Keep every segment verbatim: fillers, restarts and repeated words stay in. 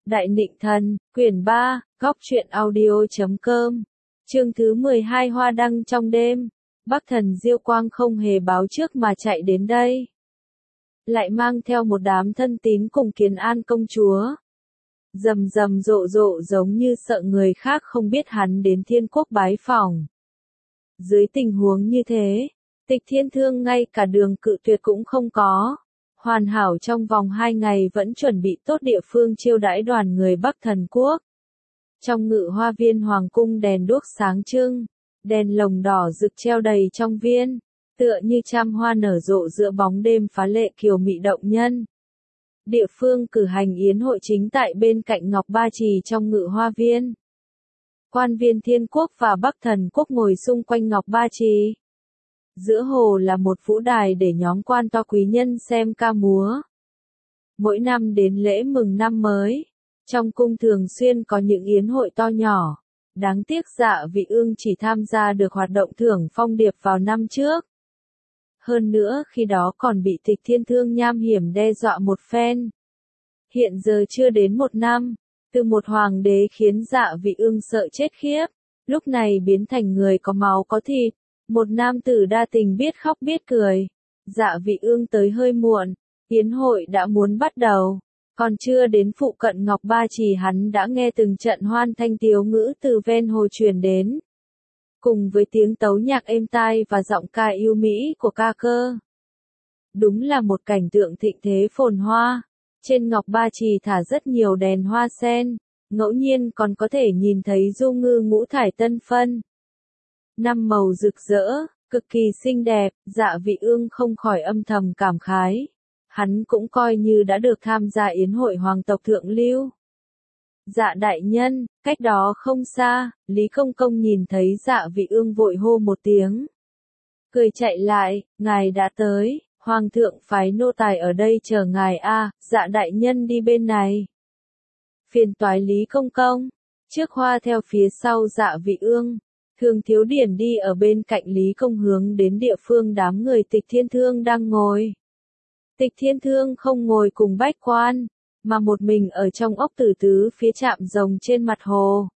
Đại Nịnh Thần, quyển ba, góc truyện audio.com. Chương thứ mười hai Hoa đăng trong đêm. Bắc Thần Diêu Quang không hề báo trước mà chạy đến đây. Lại mang theo một đám thân tín cùng Kiến An công chúa. Rầm rầm rộ rộ giống như sợ người khác không biết hắn đến Thiên Quốc bái phỏng. Dưới tình huống như thế, Tịch Thiên Thương ngay cả đường cự tuyệt cũng không có. Hoàn hảo trong vòng hai ngày vẫn chuẩn bị tốt địa phương chiêu đãi đoàn người Bắc Thần Quốc. Trong ngự hoa viên hoàng cung đèn đuốc sáng trưng, đèn lồng đỏ rực treo đầy trong viên, tựa như trăm hoa nở rộ giữa bóng đêm phá lệ kiều mị động nhân. Địa phương cử hành yến hội chính tại bên cạnh Ngọc Ba Trì trong ngự hoa viên. Quan viên Thiên Quốc và Bắc Thần Quốc ngồi xung quanh Ngọc Ba Trì. Giữa hồ là một vũ đài để nhóm quan to quý nhân xem ca múa. Mỗi năm đến lễ mừng năm mới, trong cung thường xuyên có những yến hội to nhỏ. Đáng tiếc Dạ Vị Ương chỉ tham gia được hoạt động thưởng phong điệp vào năm trước. Hơn nữa khi đó còn bị Tịch Thiên Thương nham hiểm đe dọa một phen. Hiện giờ chưa đến một năm, từ một hoàng đế khiến Dạ Vị Ương sợ chết khiếp, lúc này biến thành người có máu có thịt. Một nam tử đa tình biết khóc biết cười. Dạ Vị Ương tới hơi muộn, yến hội đã muốn bắt đầu, còn chưa đến phụ cận Ngọc Ba Trì hắn đã nghe từng trận hoan thanh tiếu ngữ từ ven hồ truyền đến. Cùng với tiếng tấu nhạc êm tai và giọng ca yêu mỹ của ca cơ. Đúng là một cảnh tượng thịnh thế phồn hoa. Trên Ngọc Ba Trì thả rất nhiều đèn hoa sen, ngẫu nhiên còn có thể nhìn thấy du ngư ngũ thải tân phân. Năm màu rực rỡ, cực kỳ xinh đẹp, Dạ Vị Ương không khỏi âm thầm cảm khái. Hắn cũng coi như đã được tham gia yến hội hoàng tộc thượng lưu. Dạ đại nhân, cách đó không xa, Lý Công Công nhìn thấy Dạ Vị Ương vội hô một tiếng. Cười chạy lại, ngài đã tới, hoàng thượng phái nô tài ở đây chờ ngài a, Dạ đại nhân đi bên này. Phiền toái Lý Công Công, trước hoa theo phía sau Dạ Vị Ương. Thường Thiếu Điển đi ở bên cạnh Lý Công hướng đến địa phương đám người Tịch Thiên Thương đang ngồi. Tịch Thiên Thương không ngồi cùng bách quan, mà một mình ở trong ốc tử tứ phía trạm rồng trên mặt hồ.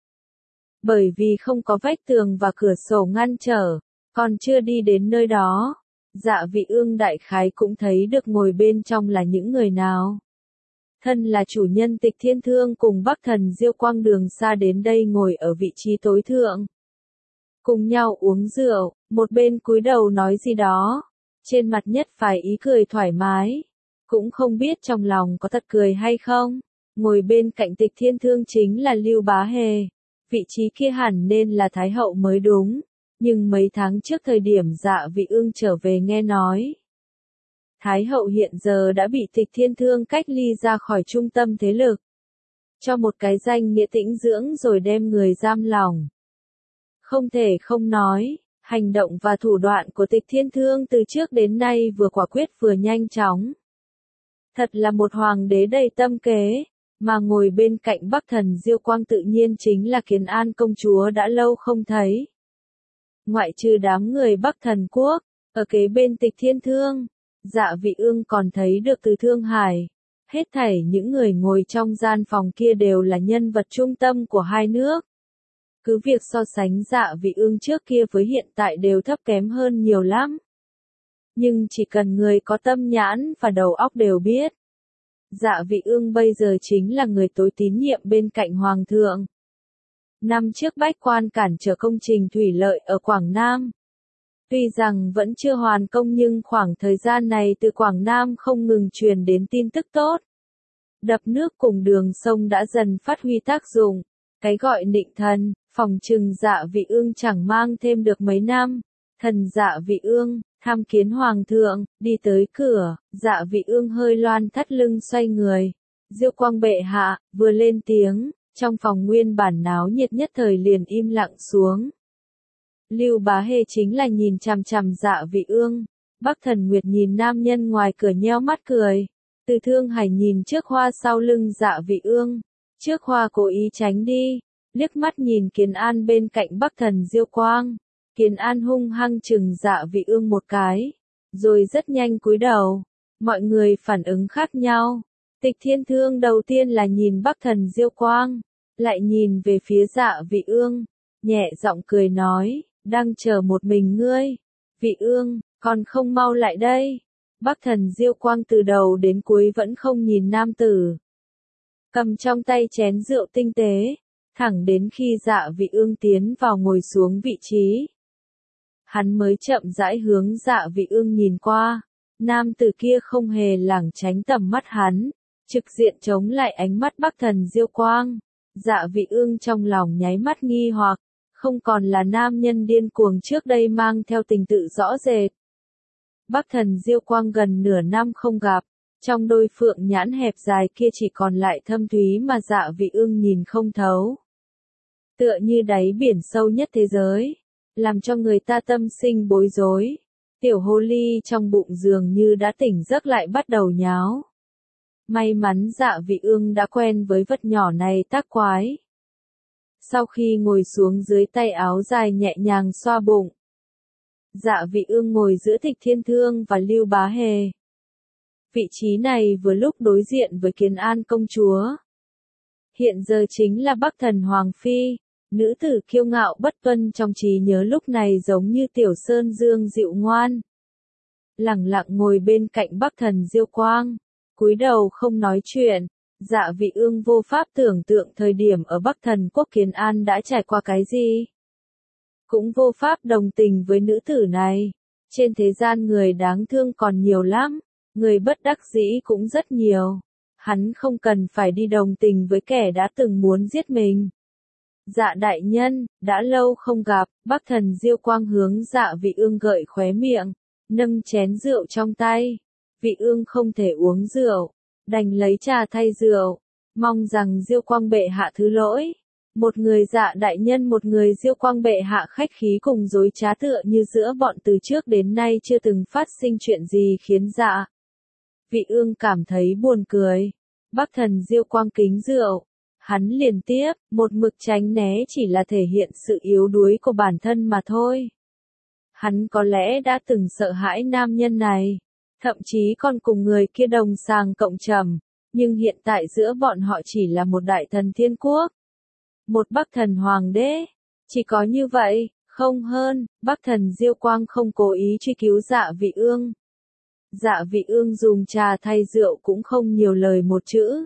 Bởi vì không có vách tường và cửa sổ ngăn trở, còn chưa đi đến nơi đó, Dạ Vị Ương đại khái cũng thấy được ngồi bên trong là những người nào. Thân là chủ nhân Tịch Thiên Thương cùng Bắc Thần Diêu Quang đường xa đến đây ngồi ở vị trí tối thượng. Cùng nhau uống rượu, một bên cúi đầu nói gì đó, trên mặt nhất phải ý cười thoải mái, cũng không biết trong lòng có thật cười hay không. Ngồi bên cạnh Tịch Thiên Thương chính là Lưu Bá Hề, vị trí kia hẳn nên là Thái Hậu mới đúng, nhưng mấy tháng trước thời điểm Dạ Vị Ương trở về nghe nói. Thái Hậu hiện giờ đã bị Tịch Thiên Thương cách ly ra khỏi trung tâm thế lực, cho một cái danh nghĩa tĩnh dưỡng rồi đem người giam lỏng. Không thể không nói, hành động và thủ đoạn của Tịch Thiên Thương từ trước đến nay vừa quả quyết vừa nhanh chóng. Thật là một hoàng đế đầy tâm kế, mà ngồi bên cạnh Bắc Thần Diêu Quang tự nhiên chính là Kiến An công chúa đã lâu không thấy. Ngoại trừ đám người Bắc Thần Quốc, ở kế bên Tịch Thiên Thương, Dạ Vị Ương còn thấy được từ Thương Hải. Hết thảy những người ngồi trong gian phòng kia đều là nhân vật trung tâm của hai nước. Cứ việc so sánh Dạ Vị Ương trước kia với hiện tại đều thấp kém hơn nhiều lắm. Nhưng chỉ cần người có tâm nhãn và đầu óc đều biết. Dạ Vị Ương bây giờ chính là người tối tín nhiệm bên cạnh Hoàng thượng. Năm trước bách quan cản trở công trình thủy lợi ở Quảng Nam. Tuy rằng vẫn chưa hoàn công nhưng khoảng thời gian này từ Quảng Nam không ngừng truyền đến tin tức tốt. Đập nước cùng đường sông đã dần phát huy tác dụng. Cái gọi Nịnh Thần, phòng trừng Dạ Vị Ương chẳng mang thêm được mấy năm. Thần Dạ Vị Ương, tham kiến hoàng thượng, đi tới cửa, Dạ Vị Ương hơi loan thắt lưng xoay người. Diêu Quang bệ hạ, vừa lên tiếng, trong phòng nguyên bản náo nhiệt nhất thời liền im lặng xuống. Lưu Bá Hề chính là nhìn chằm chằm Dạ Vị Ương. Bắc Thần Nguyệt nhìn nam nhân ngoài cửa nheo mắt cười. Từ Thương Hải nhìn trước hoa sau lưng Dạ Vị Ương. Trước hoa cố ý tránh đi, liếc mắt nhìn Kiến An bên cạnh Bắc Thần Diêu Quang. Kiến An hung hăng chừng Dạ Vị Ương một cái, rồi rất nhanh cúi đầu. Mọi người phản ứng khác nhau. Tịch Thiên Thương đầu tiên là nhìn Bắc Thần Diêu Quang, lại nhìn về phía Dạ Vị Ương, nhẹ giọng cười nói, đang chờ một mình ngươi. Vị Ương, còn không mau lại đây. Bắc Thần Diêu Quang từ đầu đến cuối vẫn không nhìn nam tử. Cầm trong tay chén rượu tinh tế, thẳng đến khi Dạ Vị Ương tiến vào ngồi xuống vị trí. Hắn mới chậm rãi hướng Dạ Vị Ương nhìn qua, nam tử kia không hề lảng tránh tầm mắt hắn, trực diện chống lại ánh mắt Bắc Thần Diêu Quang. Dạ Vị Ương trong lòng nháy mắt nghi hoặc, không còn là nam nhân điên cuồng trước đây mang theo tình tự rõ rệt. Bắc Thần Diêu Quang gần nửa năm không gặp, trong đôi phượng nhãn hẹp dài kia chỉ còn lại thâm thúy mà Dạ Vị Ương nhìn không thấu. Tựa như đáy biển sâu nhất thế giới, làm cho người ta tâm sinh bối rối. Tiểu hồ ly trong bụng dường như đã tỉnh giấc lại bắt đầu nháo. May mắn Dạ Vị Ương đã quen với vật nhỏ này tác quái. Sau khi ngồi xuống dưới tay áo dài nhẹ nhàng xoa bụng, Dạ Vị Ương ngồi giữa Tịch Thiên Thương và Lưu Bá Hề. Vị trí này vừa lúc đối diện với Kiến An công chúa. Hiện giờ chính là Bắc Thần Hoàng Phi, nữ tử kiêu ngạo bất tuân trong trí nhớ lúc này giống như Tiểu Sơn Dương dịu ngoan. Lẳng lặng ngồi bên cạnh Bắc Thần Diêu Quang, cúi đầu không nói chuyện. Dạ Vị Ương vô pháp tưởng tượng thời điểm ở Bắc Thần quốc Kiến An đã trải qua cái gì. Cũng vô pháp đồng tình với nữ tử này. Trên thế gian người đáng thương còn nhiều lắm, người bất đắc dĩ cũng rất nhiều. Hắn không cần phải đi đồng tình với kẻ đã từng muốn giết mình. Dạ đại nhân, đã lâu không gặp. Bắc Thần Diêu Quang hướng Dạ Vị Ương gợi khóe miệng, nâng chén rượu trong tay. Vị Ương không thể uống rượu, đành lấy trà thay rượu, mong rằng Diêu Quang bệ hạ thứ lỗi. Một người Dạ đại nhân, một người Diêu Quang bệ hạ khách khí cùng dối trá, tựa như giữa bọn từ trước đến nay chưa từng phát sinh chuyện gì khiến Dạ Vị Ương cảm thấy buồn cười. Bắc Thần Diêu Quang kính rượu, hắn liền tiếp, một mực tránh né chỉ là thể hiện sự yếu đuối của bản thân mà thôi. Hắn có lẽ đã từng sợ hãi nam nhân này, thậm chí còn cùng người kia đồng sàng cộng trầm, nhưng hiện tại giữa bọn họ chỉ là một đại thần thiên quốc, một Bắc Thần Hoàng đế, chỉ có như vậy, không hơn. Bắc Thần Diêu Quang không cố ý truy cứu Dạ Vị Ương. Dạ Vị Ương dùng trà thay rượu cũng không nhiều lời một chữ.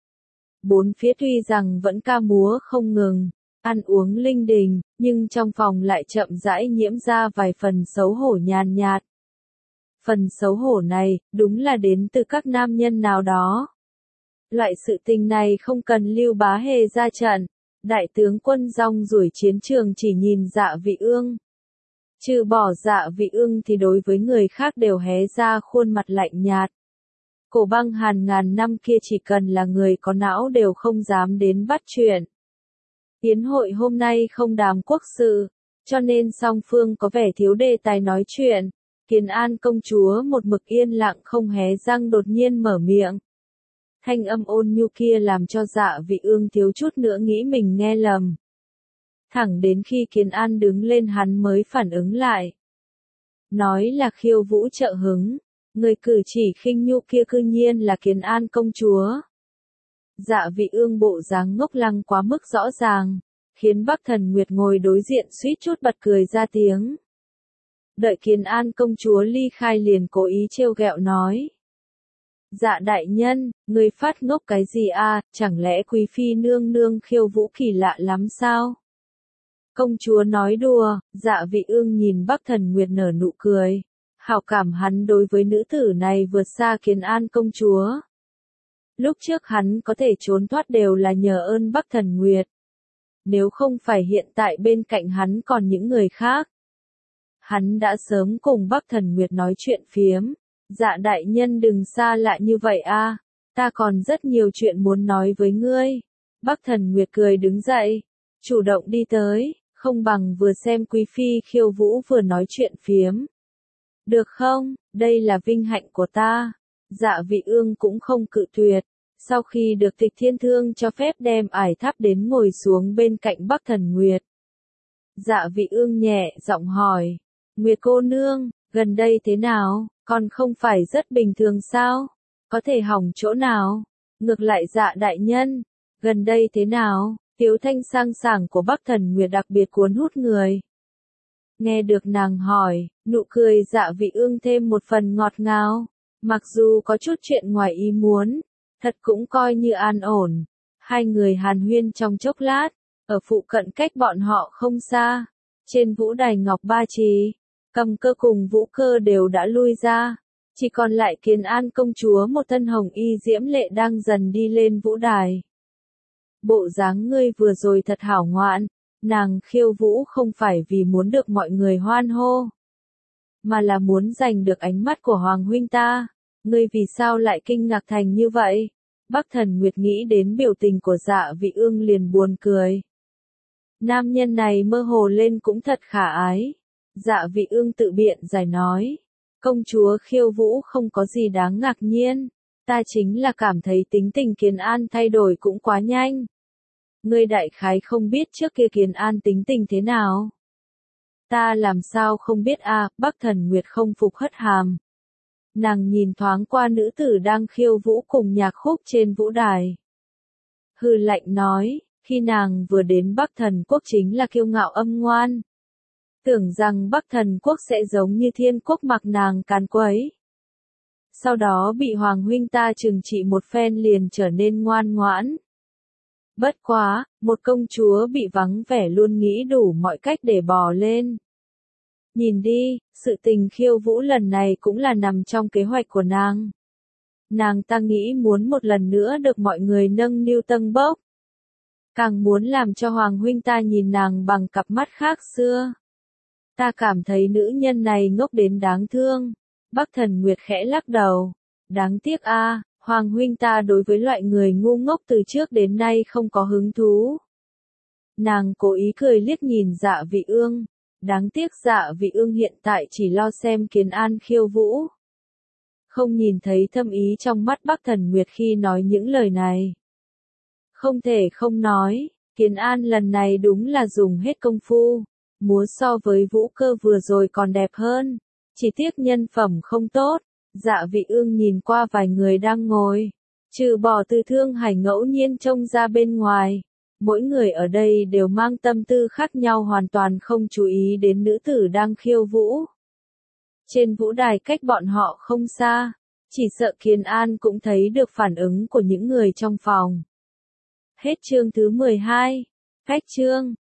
Bốn phía tuy rằng vẫn ca múa không ngừng, ăn uống linh đình, nhưng trong phòng lại chậm rãi nhiễm ra vài phần xấu hổ nhàn nhạt. Phần xấu hổ này, đúng là đến từ các nam nhân nào đó. Loại sự tình này không cần Lưu Bá Hề ra trận, đại tướng quân rong ruổi chiến trường chỉ nhìn Dạ Vị Ương. Trừ bỏ Dạ Vị Ương thì đối với người khác đều hé ra khuôn mặt lạnh nhạt. Cổ băng hàn ngàn năm kia chỉ cần là người có não đều không dám đến bắt chuyện. Yến hội hôm nay không đàm quốc sự, cho nên song phương có vẻ thiếu đề tài nói chuyện. Kiến An công chúa một mực yên lặng không hé răng đột nhiên mở miệng. Thanh âm ôn nhu kia làm cho Dạ Vị Ương thiếu chút nữa nghĩ mình nghe lầm. Thẳng đến khi Kiến An đứng lên hắn mới phản ứng lại. Nói là khiêu vũ trợ hứng, người cử chỉ khinh nhu kia cư nhiên là Kiến An công chúa. Dạ Vị Ương bộ dáng ngốc lăng quá mức rõ ràng, khiến Bắc Thần Nguyệt ngồi đối diện suýt chút bật cười ra tiếng. Đợi Kiến An công chúa ly khai liền cố ý trêu ghẹo nói. Dạ đại nhân, người phát ngốc cái gì à, chẳng lẽ quý phi nương nương khiêu vũ kỳ lạ lắm sao? Công chúa nói đùa. Dạ Vị Ương nhìn Bắc Thần Nguyệt nở nụ cười. Hảo cảm hắn đối với nữ tử này vượt xa Kiến An công chúa. Lúc trước hắn có thể trốn thoát đều là nhờ ơn Bắc Thần Nguyệt. Nếu không phải hiện tại bên cạnh hắn còn những người khác, hắn đã sớm cùng Bắc Thần Nguyệt nói chuyện phiếm. Dạ đại nhân đừng xa lạ như vậy a, ta còn rất nhiều chuyện muốn nói với ngươi. Bắc Thần Nguyệt cười đứng dậy, chủ động đi tới, không bằng vừa xem quý phi khiêu vũ vừa nói chuyện phiếm. Được không, đây là vinh hạnh của ta. Dạ Vị Ương cũng không cự tuyệt. Sau khi được Tịch Thiên Thương cho phép đem ải tháp đến ngồi xuống bên cạnh Bắc Thần Nguyệt. Dạ Vị Ương nhẹ giọng hỏi, Nguyệt cô nương, gần đây thế nào, còn không phải rất bình thường sao? Có thể hỏng chỗ nào? Ngược lại Dạ đại nhân, gần đây thế nào? Tiếu thanh sang sảng của Bắc Thần Nguyệt đặc biệt cuốn hút người. Nghe được nàng hỏi, nụ cười Dạ Vị Ương thêm một phần ngọt ngào. Mặc dù có chút chuyện ngoài ý muốn, thật cũng coi như an ổn. Hai người hàn huyên trong chốc lát, ở phụ cận cách bọn họ không xa. Trên vũ đài Ngọc Ba Trì, Cầm Cơ cùng Vũ Cơ đều đã lui ra. Chỉ còn lại Kiến An công chúa một thân hồng y diễm lệ đang dần đi lên vũ đài. Bộ dáng ngươi vừa rồi thật hảo ngoạn, nàng khiêu vũ không phải vì muốn được mọi người hoan hô, mà là muốn giành được ánh mắt của Hoàng huynh ta. Ngươi vì sao lại kinh ngạc thành như vậy? Bắc Thần Nguyệt nghĩ đến biểu tình của Dạ Vị Ương liền buồn cười. Nam nhân này mơ hồ lên cũng thật khả ái. Dạ Vị Ương tự biện giải nói. Công chúa khiêu vũ không có gì đáng ngạc nhiên. Ta chính là cảm thấy tính tình Kiến An thay đổi cũng quá nhanh. Ngươi đại khái không biết trước kia Kiến An tính tình thế nào. Ta làm sao không biết a? À, Bắc Thần Nguyệt không phục hất hàm. Nàng nhìn thoáng qua nữ tử đang khiêu vũ cùng nhạc khúc trên vũ đài. Hừ lạnh nói, khi nàng vừa đến Bắc Thần Quốc chính là kiêu ngạo âm ngoan. Tưởng rằng Bắc Thần Quốc sẽ giống như Thiên Quốc mặc nàng càn quấy. Sau đó bị Hoàng huynh ta trừng trị một phen liền trở nên ngoan ngoãn. Bất quá, một công chúa bị vắng vẻ luôn nghĩ đủ mọi cách để bò lên. Nhìn đi, sự tình khiêu vũ lần này cũng là nằm trong kế hoạch của nàng. Nàng ta nghĩ muốn một lần nữa được mọi người nâng niu tâng bốc. Càng muốn làm cho Hoàng huynh ta nhìn nàng bằng cặp mắt khác xưa. Ta cảm thấy nữ nhân này ngốc đến đáng thương. Bắc Thần Nguyệt khẽ lắc đầu. Đáng tiếc a, à, Hoàng huynh ta đối với loại người ngu ngốc từ trước đến nay không có hứng thú. Nàng cố ý cười liếc nhìn Dạ Vị Ương. Đáng tiếc Dạ Vị Ương hiện tại chỉ lo xem Kiến An khiêu vũ. Không nhìn thấy thâm ý trong mắt Bắc Thần Nguyệt khi nói những lời này. Không thể không nói, Kiến An lần này đúng là dùng hết công phu. Múa so với Vũ Cơ vừa rồi còn đẹp hơn. Chỉ tiếc nhân phẩm không tốt. Dạ Vị Ương nhìn qua vài người đang ngồi. Trừ bỏ Từ Thương Hải ngẫu nhiên trông ra bên ngoài. Mỗi người ở đây đều mang tâm tư khác nhau hoàn toàn không chú ý đến nữ tử đang khiêu vũ. Trên vũ đài cách bọn họ không xa. Chỉ sợ Kiến An cũng thấy được phản ứng của những người trong phòng. Hết chương thứ mười hai. Cách chương.